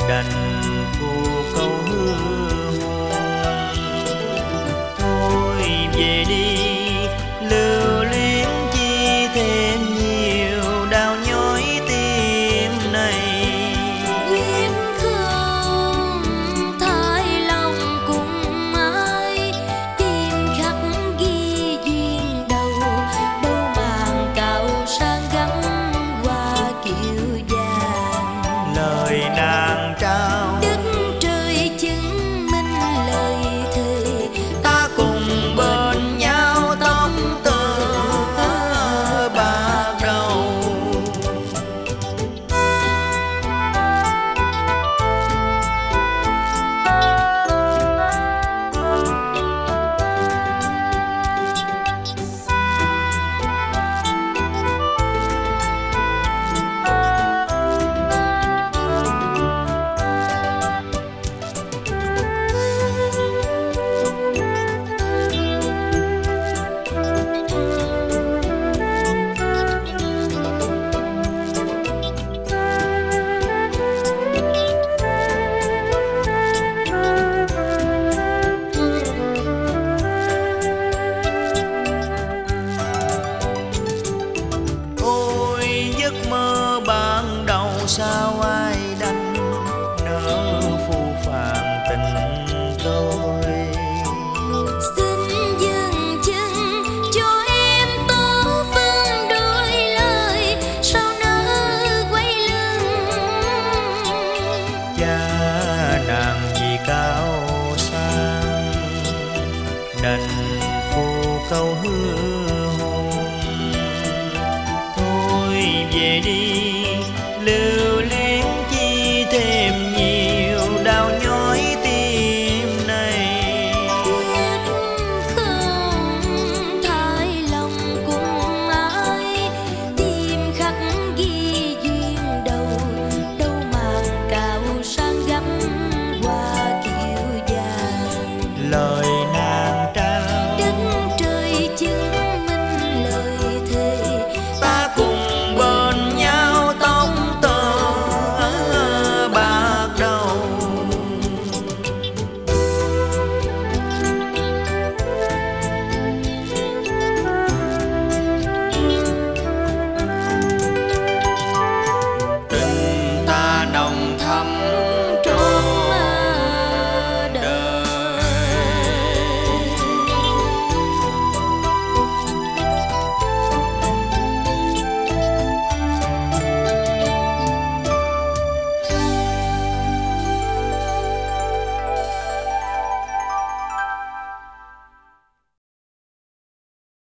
đành phù câu hứa thôi về đi, lưu luyến chi thêm nhiều đau nhói tim này. Quyết không thay lòng cùng ai, tìm khắc ghi duyên đầu, đâu màng cạo sang gắn qua kiệu vàng. Lời nàng trao Đất trời chứng minh lời thề, ta cùng bên nhau tóc tơ bạc đầu. Ôi giấc mơ ban đầu sao ai đành nỡ phù phàng tình tôi. xin dừng chân cho em tố phương đôi lời, sao nỡ quay lưng. Cha nàng vì cao sang đành phù câu hứa hôn thôi về đi, lưu luyến chi thêm nhiều đau nhói tim này. Quyết không thay lòng cùng ai, tìm khắc ghi duyên đầu, đâu màng cạo sang gắm qua kiệu vàng. Lời nàng trao Đất trời chứng minh lời thề, ta cùng bên nhau tóc tơ bạc đầu. Tình ta nồng thắm